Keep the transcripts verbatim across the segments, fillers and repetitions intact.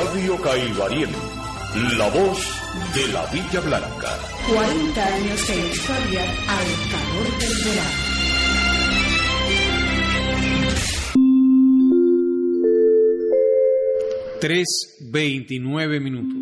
Radio Caibarien, la voz de la Villa Blanca. cuarenta años de historia al calor del verano. tres veintinueve minutos.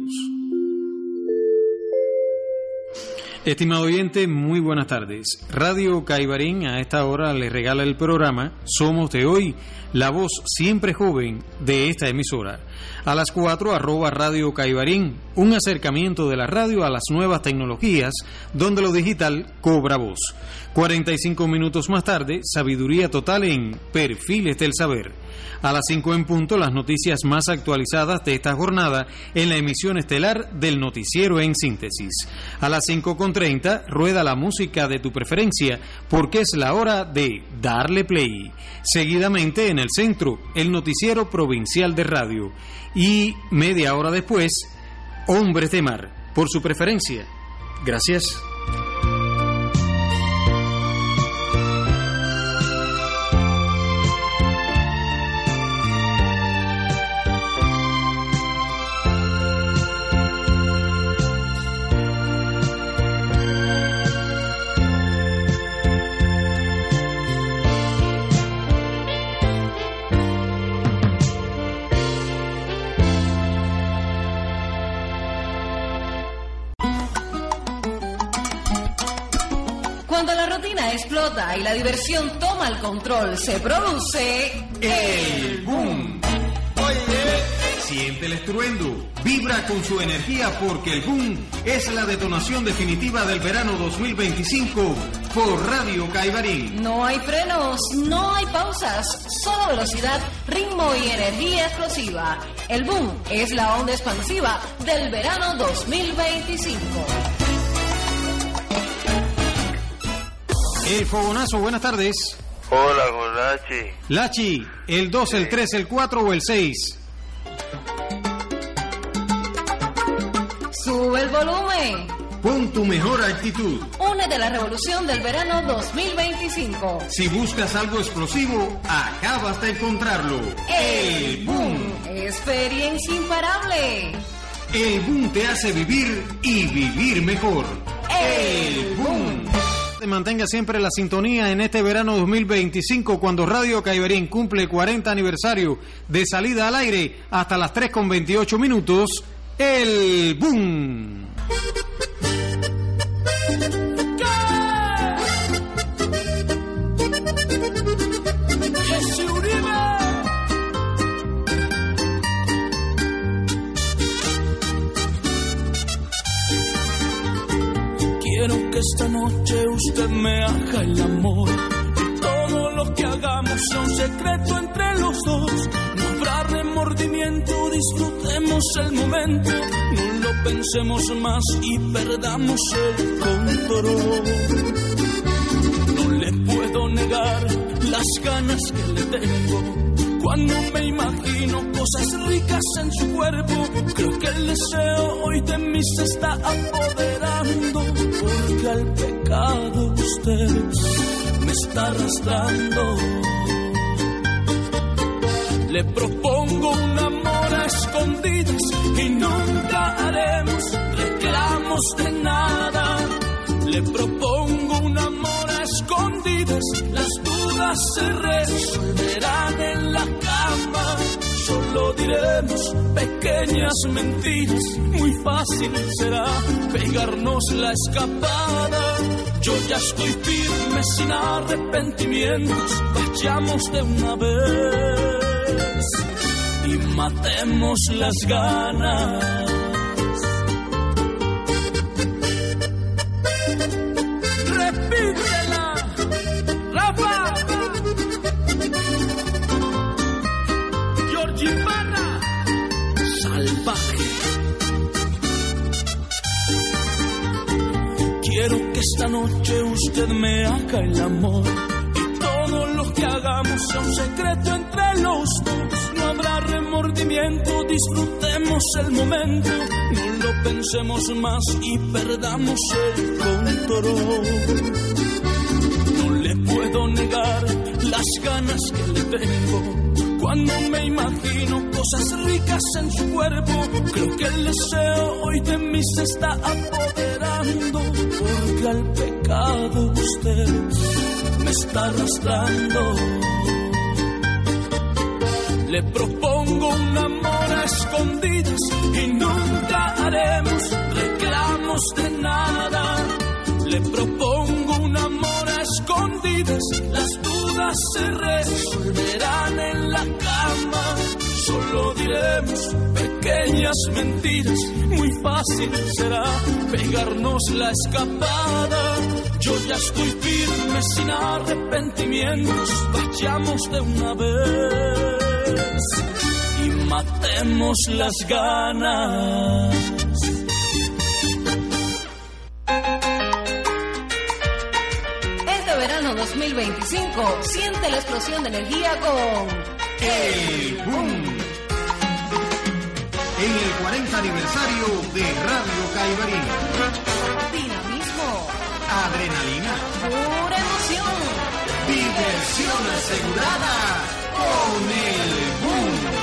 Estimado oyente, muy buenas tardes. Radio Caibarien a esta hora le regala el programa Somos de Hoy, la voz siempre joven de esta emisora. A las cuatro, arroba Radio Caibarien, un acercamiento de la radio a las nuevas tecnologías, donde lo digital cobra voz. cuarenta y cinco minutos más tarde, sabiduría total en Perfiles del Saber. A las cinco en punto, las noticias más actualizadas de esta jornada en la emisión estelar del Noticiero en Síntesis. A las cinco con treinta, rueda la música de tu preferencia, porque es la hora de darle play. Seguidamente, en el centro, el Noticiero Provincial de Radio. Y media hora después, Hombres de Mar, por su preferencia. Gracias. Explota y la diversión toma el control, se produce el boom. Oye, siente el estruendo, vibra con su energía porque el boom es la detonación definitiva del verano dos mil veinticinco por Radio Caibarien. No hay frenos, no hay pausas, solo velocidad, ritmo y energía explosiva. El boom es la onda expansiva del verano dos mil veinticinco. El fogonazo, buenas tardes. Hola, con Lachi. Lachi, ¿el dos, el tres, el cuatro o el seis? Sube el volumen. Pon tu mejor actitud. Únete a la revolución del verano dos mil veinticinco. Si buscas algo explosivo, acabas de encontrarlo. El boom. Experiencia imparable. El boom te hace vivir y vivir mejor. El boom. Mantenga siempre la sintonía en este verano dos mil veinticinco, cuando Radio Caibarien cumple cuarenta aniversario de salida al aire hasta las tres con veintiocho minutos. El boom. Quiero que esta noche usted me haga el amor, y todo lo que hagamos sea un secreto entre los dos. No habrá remordimiento, disfrutemos el momento, no lo pensemos más y perdamos el control. No le puedo negar las ganas que le tengo cuando me imagino cosas ricas en su cuerpo. Creo que el deseo hoy de mí se está apoderando, porque al pecado usted me está arrastrando. Le propongo un amor a escondidas y nunca haremos reclamos de nada. Le propongo un amor a escondidas, las dudas se resolverán en la cama. Solo diremos pequeñas mentiras, muy fácil será pegarnos la escapada. Yo ya estoy firme sin arrepentimientos, vayamos de una vez y matemos las ganas. Repítela, Rafa. Georgie Parra, salvaje. Quiero que esta noche usted me haga el amor, y todo lo que hagamos sea un secreto entre los dos. No habrá remordimiento, disfrutemos el momento, no lo pensemos más y perdamos el control. No le puedo negar las ganas que le tengo cuando me imagino cosas ricas arrugas en su cuerpo. Creo que el deseo hoy de mí se está apoderando, porque al pecado usted me está arrastrando. Le propongo un amor a escondidas y nunca haremos reclamos de nada. Le propongo un amor a escondidas, las dudas se resolverán en la cama. Solo diremos pequeñas mentiras, muy fácil será pegarnos la escapada. Yo ya estoy firme sin arrepentimientos, vayamos de una vez y matemos las ganas. Este verano dos mil veinticinco siente la explosión de energía con El Boom. En el cuarenta aniversario de Radio Caibarín. dinamismo, Adrenalina. pura emoción. Diversión asegurada con El Boom.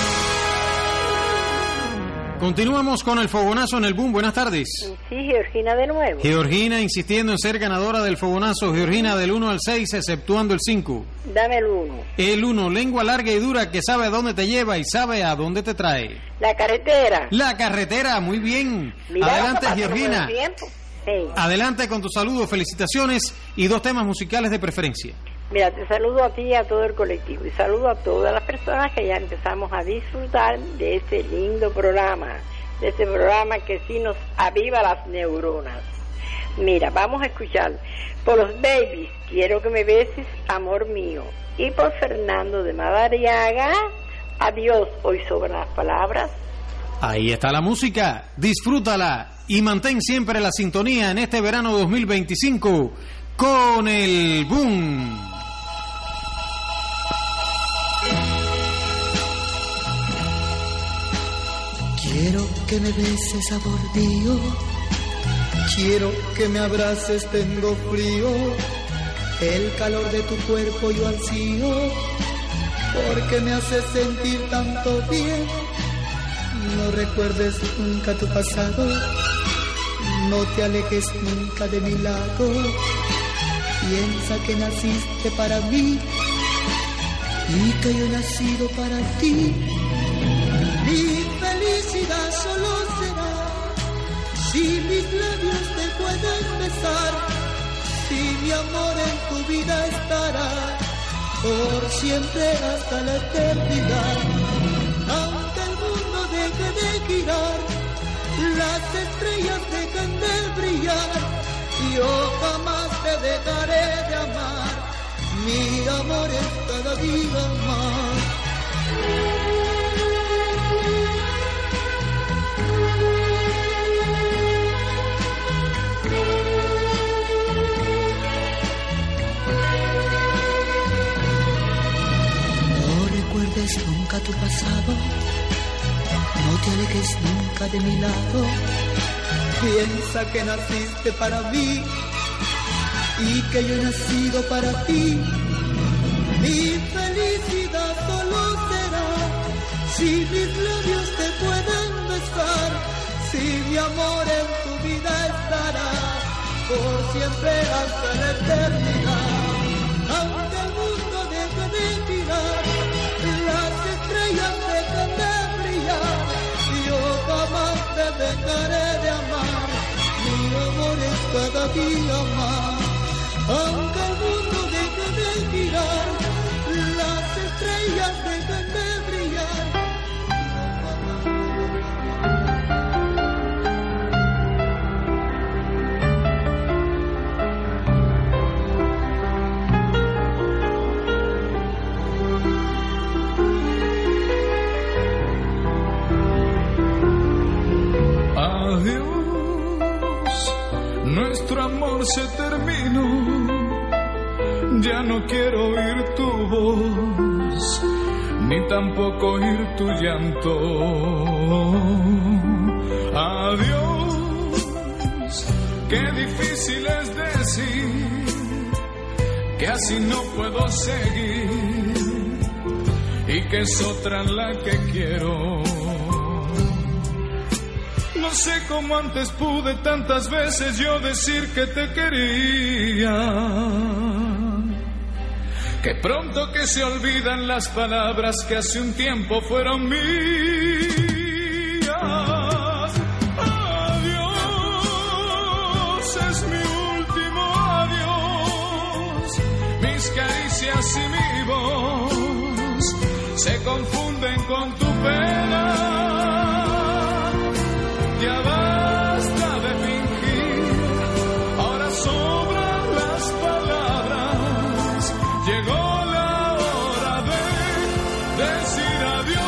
Continuamos con el fogonazo en El Boom. Buenas tardes. Sí, Georgina de nuevo. Georgina insistiendo en ser ganadora del fogonazo. Georgina, del uno al seis, exceptuando el cinco. Dame el uno. El uno, lengua larga y dura que sabe a dónde te lleva y sabe a dónde te trae. La carretera. La carretera, muy bien. Mira, Adelante, pasa Georgina. como el tiempo. Sí. Adelante con tu saludo, felicitaciones y dos temas musicales de preferencia. Mira, te saludo a ti y a todo el colectivo y saludo a todas las personas que ya empezamos a disfrutar de este lindo programa, de este programa que sí nos aviva las neuronas. Mira, vamos a escuchar por los Babies, Quiero que me beses, amor mío, y por Fernando de Madariaga, Adiós, hoy sobran las palabras. Ahí está la música, disfrútala y mantén siempre la sintonía en este verano dos mil veinticinco con El Boom. Quiero que me beses, amor mío, quiero que me abraces, tengo frío, el calor de tu cuerpo yo ansío, porque me hace sentir tanto bien. No recuerdes nunca tu pasado, no te alejes nunca de mi lado, piensa que naciste para mí y que yo he nacido para ti. Mi felicidad solo será si mis labios te pueden besar, si mi amor en tu vida estará por siempre hasta la eternidad. Aunque el mundo deje de girar, las estrellas dejan de brillar, yo jamás te dejaré de amar, mi amor es cada día más. Nunca tu pasado, no te alejes nunca de mi lado, piensa que naciste para mí y que yo he nacido para ti. Mi felicidad solo será si mis labios te pueden besar, si mi amor en tu vida estará por siempre hasta la eternidad. Aunque el mundo deje de girar, las estrellas dejan de brillar, yo jamás te dejaré de amar, mi amor es cada día más. Aunque el mundo deje de girar, las estrellas dejan de brillar, yo jamás. Nuestro amor se terminó, ya no quiero oír tu voz, ni tampoco oír tu llanto. Adiós, qué difícil es decir que así no puedo seguir y que es otra la que quiero. sé cómo antes pude tantas veces yo decir que te quería. Que pronto que se olvidan las palabras que hace un tiempo fueron mías. Adiós, es mi último adiós. Mis caricias y mi voz se confunden con tu pena. Ya basta de fingir, ahora sobran las palabras. Llegó la hora de decir adiós.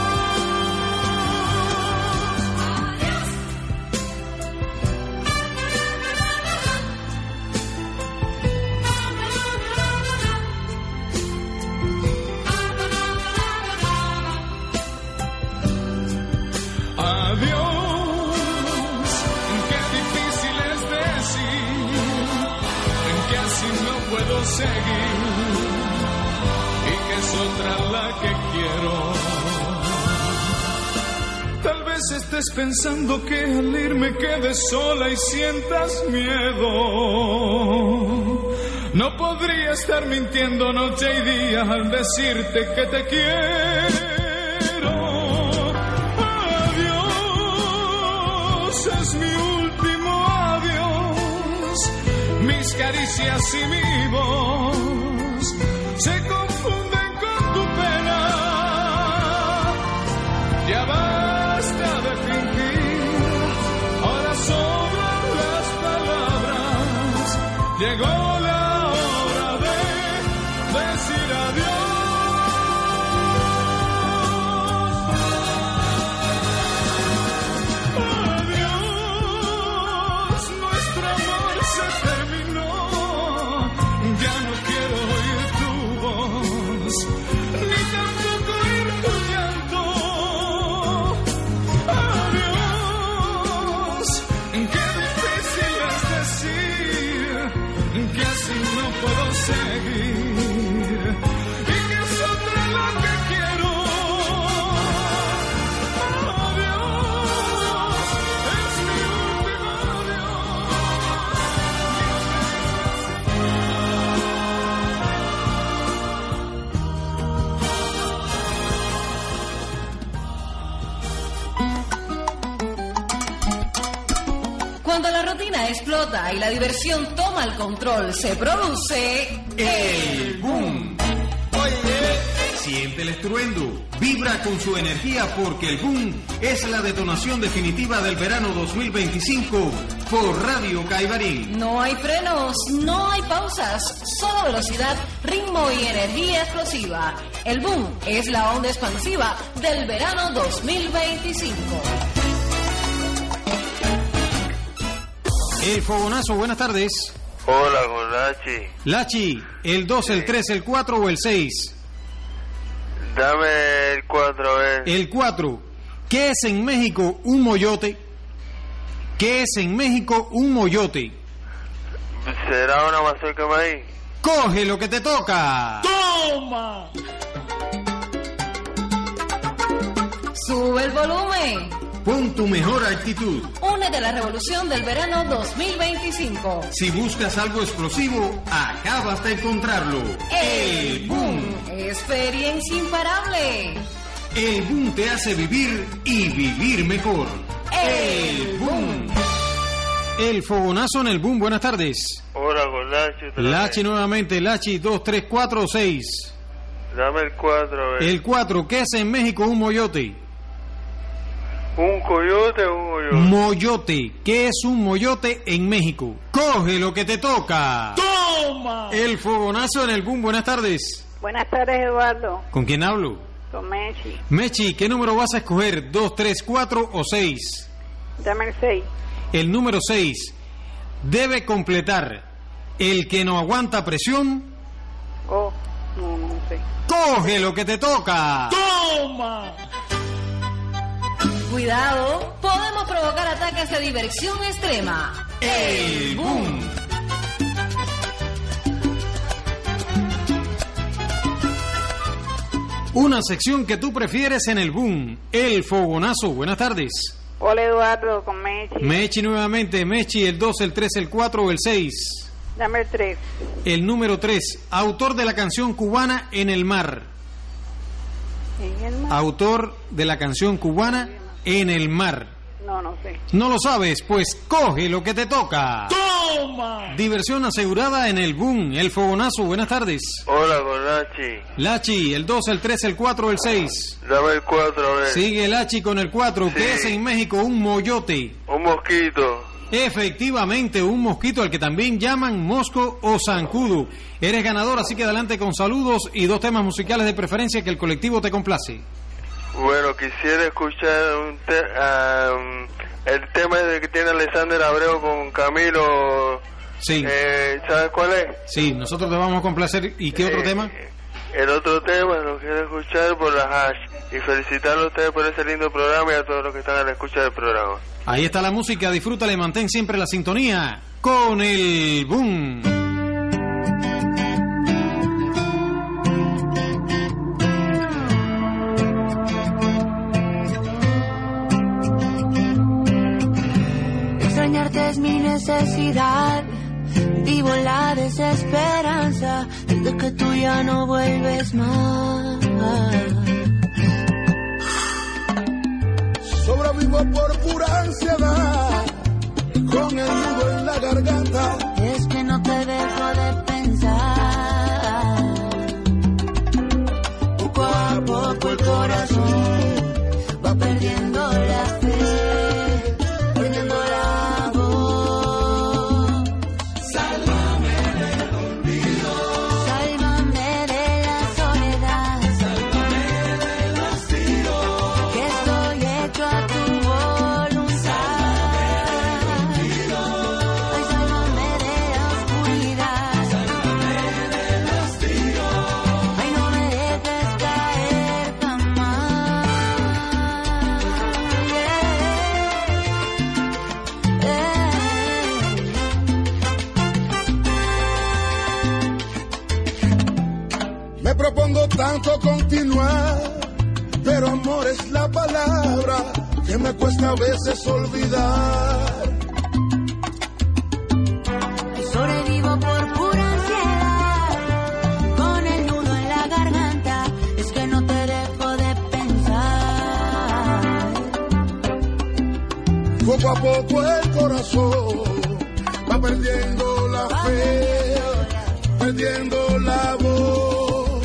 Adiós, qué difícil es decir que así no puedo seguir y que es otra la que quiero. Tal vez estés pensando que al irme quedes sola y sientas miedo. No podría estar mintiendo noche y día al decirte que te quiero. Es mi último adiós. Mis caricias y mi voz se confunden con tu pena. Ya basta de fingir, ahora sobran las palabras. Llegó la hora de decir adiós. Puedo seguir y que es otra la que quiero. Adiós, es mi último adiós. Cuando la rutina explota y la diversión toma el control, se produce el boom. Siente el estruendo, vibra con su energía porque el boom es la detonación definitiva del verano dos mil veinticinco por Radio Caibarín. No hay frenos, no hay pausas, solo velocidad, ritmo y energía explosiva. El boom es la onda expansiva del verano dos mil veinticinco. El fogonazo, buenas tardes. Hola, con Lachi. Lachi, ¿el dos, el tres, el cuatro o el seis? Dame el cuatro, a ver. El cuatro. ¿Qué es en México un moyote? ¿Qué es en México un moyote? ¿Será una mazorca de maíz? ¡Coge lo que te toca! ¡Toma! Sube el volumen. Pon tu mejor actitud. Únete a la revolución del verano dos mil veinticinco. Si buscas algo explosivo, acabas de encontrarlo. El boom. Experiencia imparable. El boom te hace vivir y vivir mejor. El boom. El fogonazo en el boom, buenas tardes. Hola, con Lachi. Lachi nuevamente, Lachi, dos, tres, cuatro o seis. Dame el cuatro, a ver. El cuatro, ¿qué es en México un moyote? ¿Un coyote o un moyote? Moyote. ¿Qué es un moyote en México? Coge lo que te toca. ¡Toma! El fogonazo en el boom. Buenas tardes. Buenas tardes, Eduardo. ¿Con quién hablo? Con Mechi. Mechi, ¿qué número vas a escoger? ¿Dos, tres, cuatro o seis? Dame el seis. El número seis debe completar el que no aguanta presión. Oh, no, no sé. Coge lo que te toca. ¡Toma! Cuidado, podemos provocar ataques de diversión extrema. El boom. Una sección que tú prefieres en el boom. El fogonazo. Buenas tardes. Hola Eduardo, con Mechi. Mechi nuevamente. Mechi, el dos, el tres, el cuatro o el seis. Dame el tres. El número tres. Autor de la canción cubana En el Mar. ¿En el mar? Autor de la canción cubana En el Mar. No, no sé. ¿No lo sabes? Pues coge lo que te toca. ¡Toma! Diversión asegurada en el boom. El fogonazo. Buenas tardes. Hola, con Lachi. Lachi, el dos, el tres, el cuatro o el seis. Dame el cuatro, a ver. Sigue Lachi con el cuatro. Sí. ¿Qué es en México? Un moyote. Un mosquito. Efectivamente, un mosquito al que también llaman mosco o zancudo. Eres ganador, así que adelante con saludos y dos temas musicales de preferencia que el colectivo te complace. Bueno, quisiera escuchar un te um, el tema de que tiene Alexander Abreu con Camilo. Sí. Eh, ¿Sabes cuál es? Sí, nosotros te vamos a complacer. ¿Y qué otro Eh, tema? El otro tema lo quiero escuchar por la hash. Y felicitarlo a ustedes por ese lindo programa y a todos los que están a la escucha del programa. Ahí está la música, disfrútale, mantén siempre la sintonía con el boom. Extrañarte es mi necesidad, vivo la desesperanza desde que tú ya no vuelves más. Sobrevivo por pura ansiedad, con el nudo en la garganta. Es que no te dejo de pensar. Poco a poco el corazón va perdiendo la fe, perdiendo la voz. Sálvame del olvido, sálvame de la soledad, sálvame del hastío, que estoy hecho a tu voluntad. Ay, sálvame de la oscuridad, sálvame del hastío. ay, no me dejes caer jamás. Me propongo tanto continuar, pero amor es la palabra que me cuesta a veces olvidar. Sobrevivo por pura ansiedad, con el nudo en la garganta, es que no te dejo de pensar. Poco a poco el corazón va perdiendo la fe, perdiendo la voz.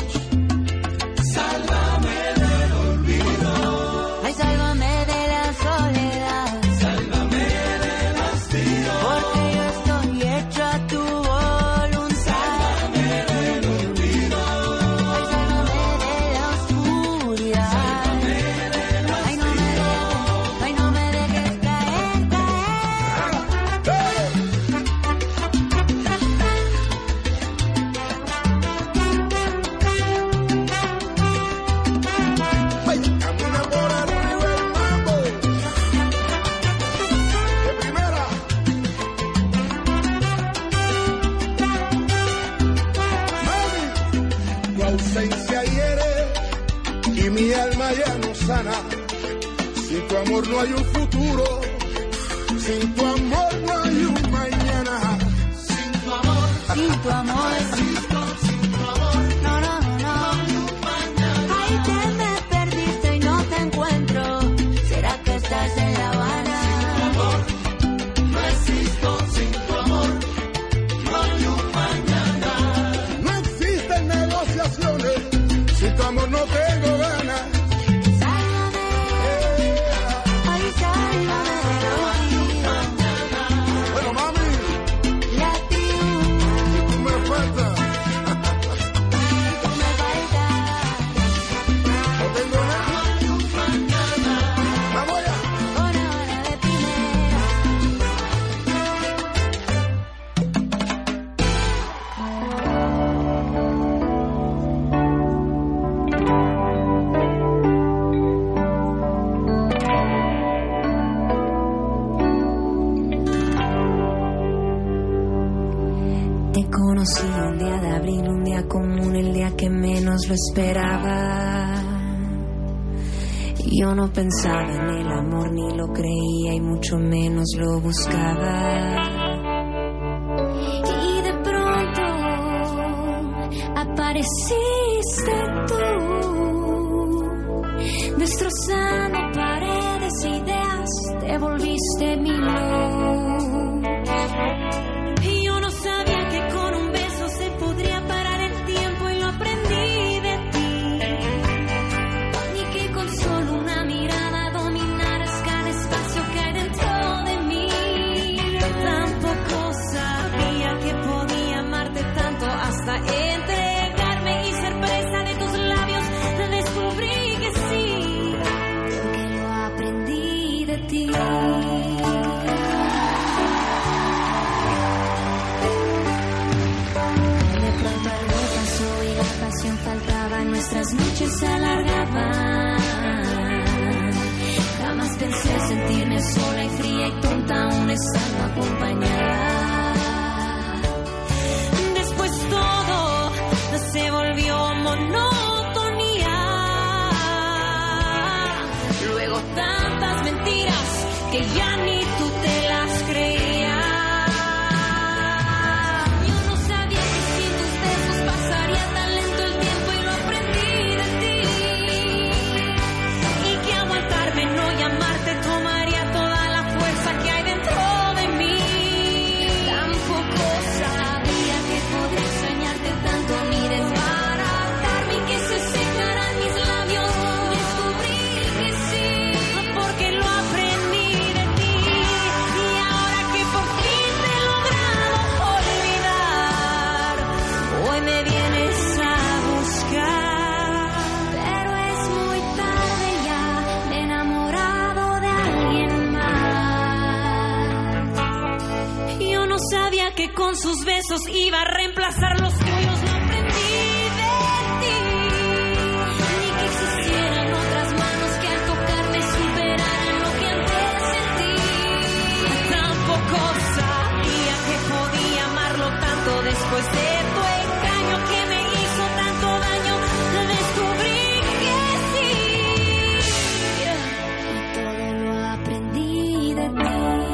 Sálvame del olvido, Ay, sálvame de la soledad, sálvame del hastío, porque yo estoy hecho a tu voluntad. sálvame del olvido, Ay, sálvame de la oscuridad, ay, no me dejes, ay, no me dejes caer, caer. Ay, camina por arriba el mambo, de primera. Mami, tu ausencia hiere y mi alma ya no sana. Sin tu amor no hay un futuro, sin tu amor no hay un mañana. Sin tu amor, Sin tu amor, sin tu amor, no, no, no, no. Ay, que me perdiste y no te encuentro. ¿Será que estás en La Habana? no existo. Sin tu amor, no hay un mañana. No existen negociaciones, sin tu amor no tengo ganas. Sálvame, ay, sálvame del olvido. Bueno, mami, Latido, tú me faltas. tú me faltas. No tengo nada. Vamos allá. Con hora de primera. Te conocí un día de abril, un día común, el día que menos lo esperaba. Yo no pensaba en el amor, ni lo creía y mucho menos lo buscaba. Y de pronto apareciste tú, destrozando paredes, ideas, te volviste mi luz. Y yo no sabía que con un beso se podría parar el tiempo y lo aprendí de ti. Ni que con solo una mirada dominaras cada espacio que hay dentro de mí. Tampoco sabía que podía amarte tanto hasta entregarme y ser presa de tus labios. Descubrí que sí, porque lo aprendí de ti. Faltaba, nuestras noches se alargaban. Jamás pensé sentirme sola y fría y tonta aún estando acompañada. Después todo se volvió monotonía. Luego tantas mentiras que ya ni tú te las creías. Que con sus besos iba a reemplazar los tuyos, lo aprendí de ti. Ni que existieran otras manos que al tocarme superaran lo que antes sentí. Tampoco sabía que podía amarlo tanto después de tu engaño que me hizo tanto daño. Descubrí que sí, y todo lo aprendí de ti.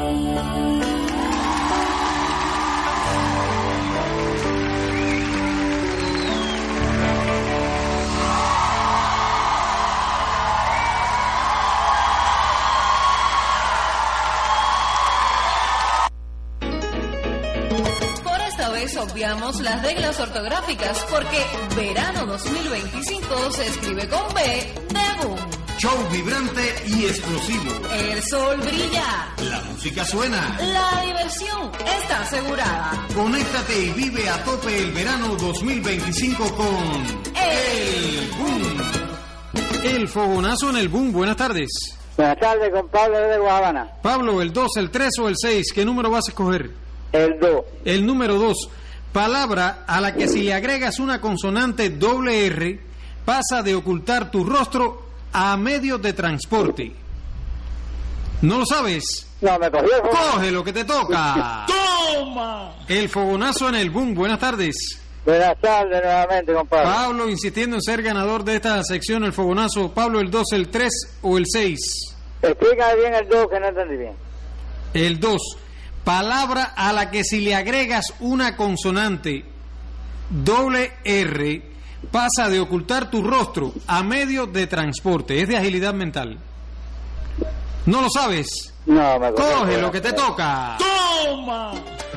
Obviamos las reglas ortográficas porque Verano dos mil veinticinco se escribe con B de boom. Show vibrante y explosivo. El sol brilla. La música suena. La diversión está asegurada. Conéctate y vive a tope el verano dos mil veinticinco con El Boom. El fogonazo en el boom. Buenas tardes. Buenas tardes, con Pablo de Guadalajara. Pablo, ¿el dos, el tres o el seis? ¿Qué número vas a escoger? El dos. El número dos. Palabra a la que si le agregas una consonante doble R, pasa de ocultar tu rostro a medios de transporte. ¿No lo sabes? No, me cogió el fogonazo. Coge lo que te toca. ¡Toma! El fogonazo en el boom. Buenas tardes. Buenas tardes nuevamente, compadre. Pablo, insistiendo en ser ganador de esta sección, el fogonazo. Pablo, ¿el dos, el tres o el seis? Explica bien el dos, que no entendí bien. El dos. Palabra a la que si le agregas una consonante doble R, pasa de ocultar tu rostro a medio de transporte. Es de agilidad mental. ¿No lo sabes? No, me coge. Coge bien. lo que te toca. ¡Toma!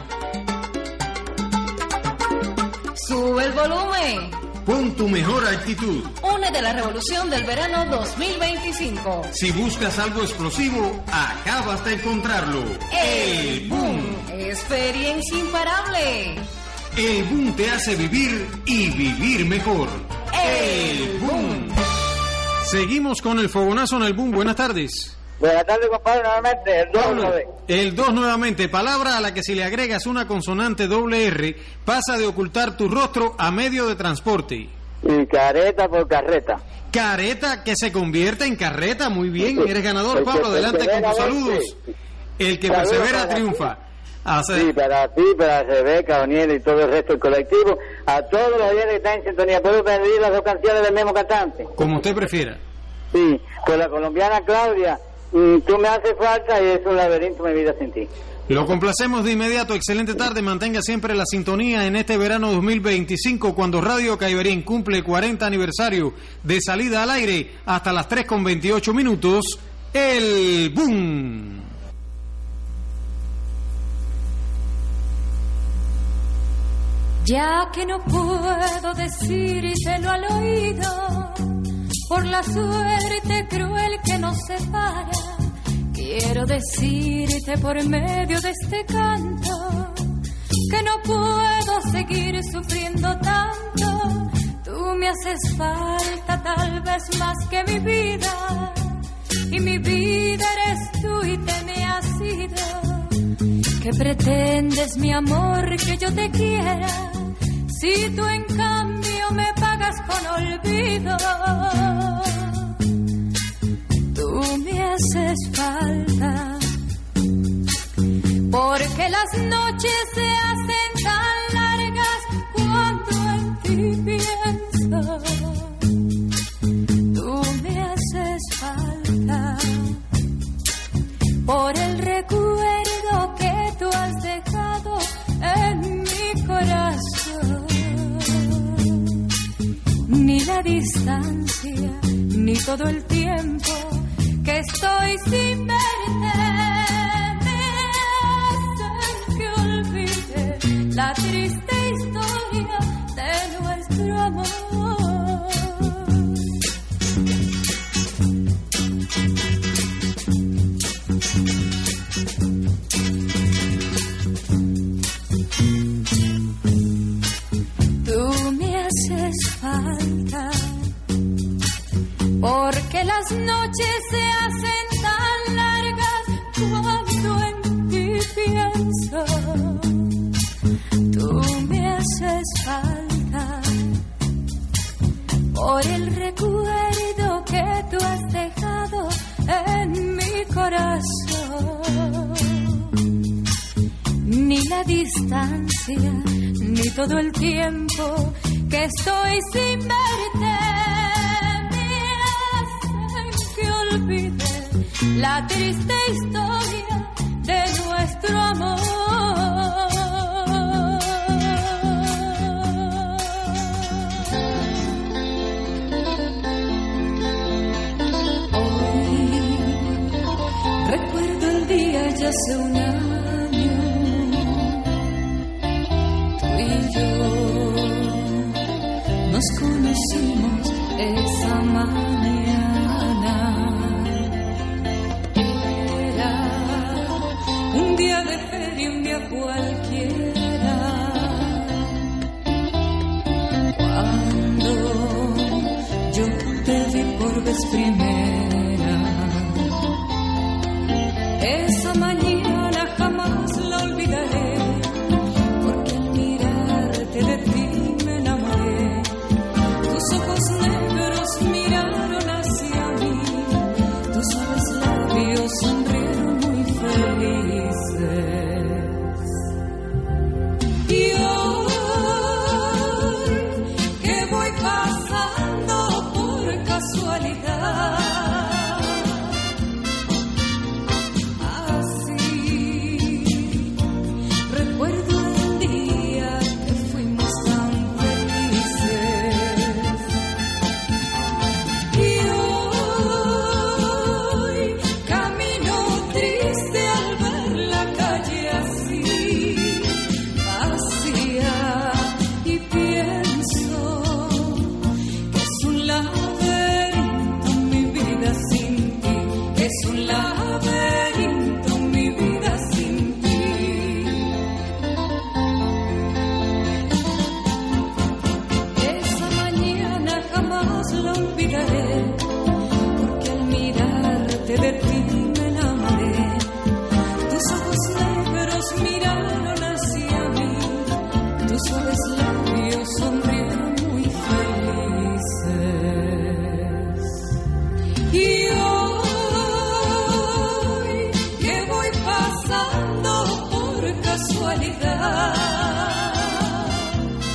Sube el volumen. Pon tu mejor actitud. Únete a la revolución del verano dos mil veinticinco. Si buscas algo explosivo, acabas de encontrarlo. El Boom. Experiencia imparable. El Boom te hace vivir y vivir mejor. El Boom. Seguimos con el fogonazo en el Boom. Buenas tardes. Buenas tardes, compadre, nuevamente. El dos, Pablo, el dos nuevamente. Palabra a la que si le agregas una consonante doble R, pasa de ocultar tu rostro a medio de transporte. Y careta por carreta. Careta que se convierte en carreta. Muy bien, Sí. eres ganador, El que Pablo. Adelante con persevera, tus saludos. sí. El que Saludos persevera para triunfa. Hace- Sí, para ti, para Rebeca, Daniel y todo el resto del colectivo. A todos los oyentes que están en sintonía. ¿Puedo pedir las dos canciones del mismo cantante? Como usted prefiera. Sí, con la colombiana Claudia, mm, tú me haces falta y es un laberinto mi vida sin ti. Lo complacemos de inmediato. Excelente tarde. Mantenga siempre la sintonía en este verano dos mil veinticinco, cuando Radio Caibarín cumple cuarenta aniversario de salida al aire hasta las tres con veintiocho minutos. El boom. Ya que no puedo decírtelo al oído, por la suerte cruel que nos separa, quiero decirte por medio de este canto que no puedo seguir sufriendo tanto. Tú me haces falta tal vez más que mi vida, y mi vida eres tú y te me has ido. ¿Qué pretendes, mi amor, que yo te quiera, si tú en cambio me pagas con olvido? Tú me haces falta, porque las noches se hacen tan largas cuando en ti pienso. Tú me haces falta, por el recuerdo que tú has dejado en mi corazón. Ni la distancia, ni todo el tiempo que estoy sin verte me hacen que olvide la triste historia de nuestro amor. Tú me haces falta, porque las noches se hacen tan largas cuando en ti pienso. Tú me haces falta, por el recuerdo que tú has dejado en mi corazón. Ni la distancia, ni todo el tiempo que estoy sin verte olvide la triste historia de nuestro amor. Hoy recuerdo el día ya hace un año, tú y yo nos conocimos esa mañana. Un día de feria, un día cualquiera, cuando yo te vi por vez primera. Esa mañana jamás la olvidaré, porque al mirarte de ti me enamoré. Tus ojos negros miraron hacia mí, tus suaves labios sonrieron muy felices. Y hoy que voy pasando por casualidad, así recuerdo el día que fuimos tan felices. Y hoy camino triste al ver la calle así vacía, y pienso que es un laberinto mi vida sin ti, que es un laberinto mi vida sin ti. Esa mañana jamás la olvidaré, porque al mirarte de ti me enamoré. Tus ojos negros miraron hacia mí, tus suaves labios sonrieron muy felices. Y hoy que voy pasando por casualidad,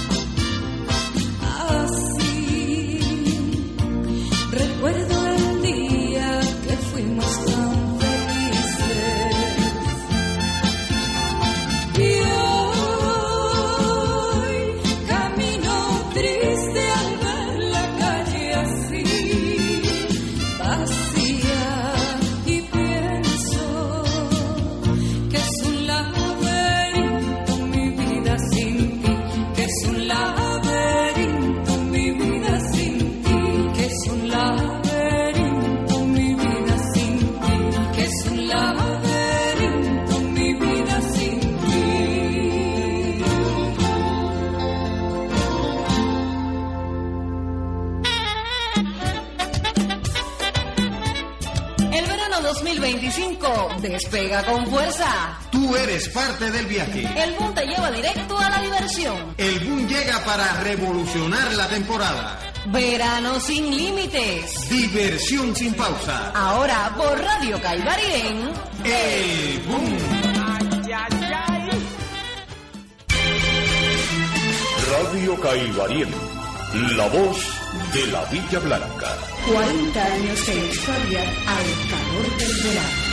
así recuerdo el día verano dos mil veinticinco despega con fuerza. Tú eres parte del viaje. El boom te lleva directo a la diversión. El boom llega para revolucionar la temporada. Verano sin límites. Diversión sin pausa. Ahora por Radio Caibarien. El boom. Ay, ay, ay. Radio Caibarien, la voz de la Villa Blanca. cuarenta años de historia al calor del verano.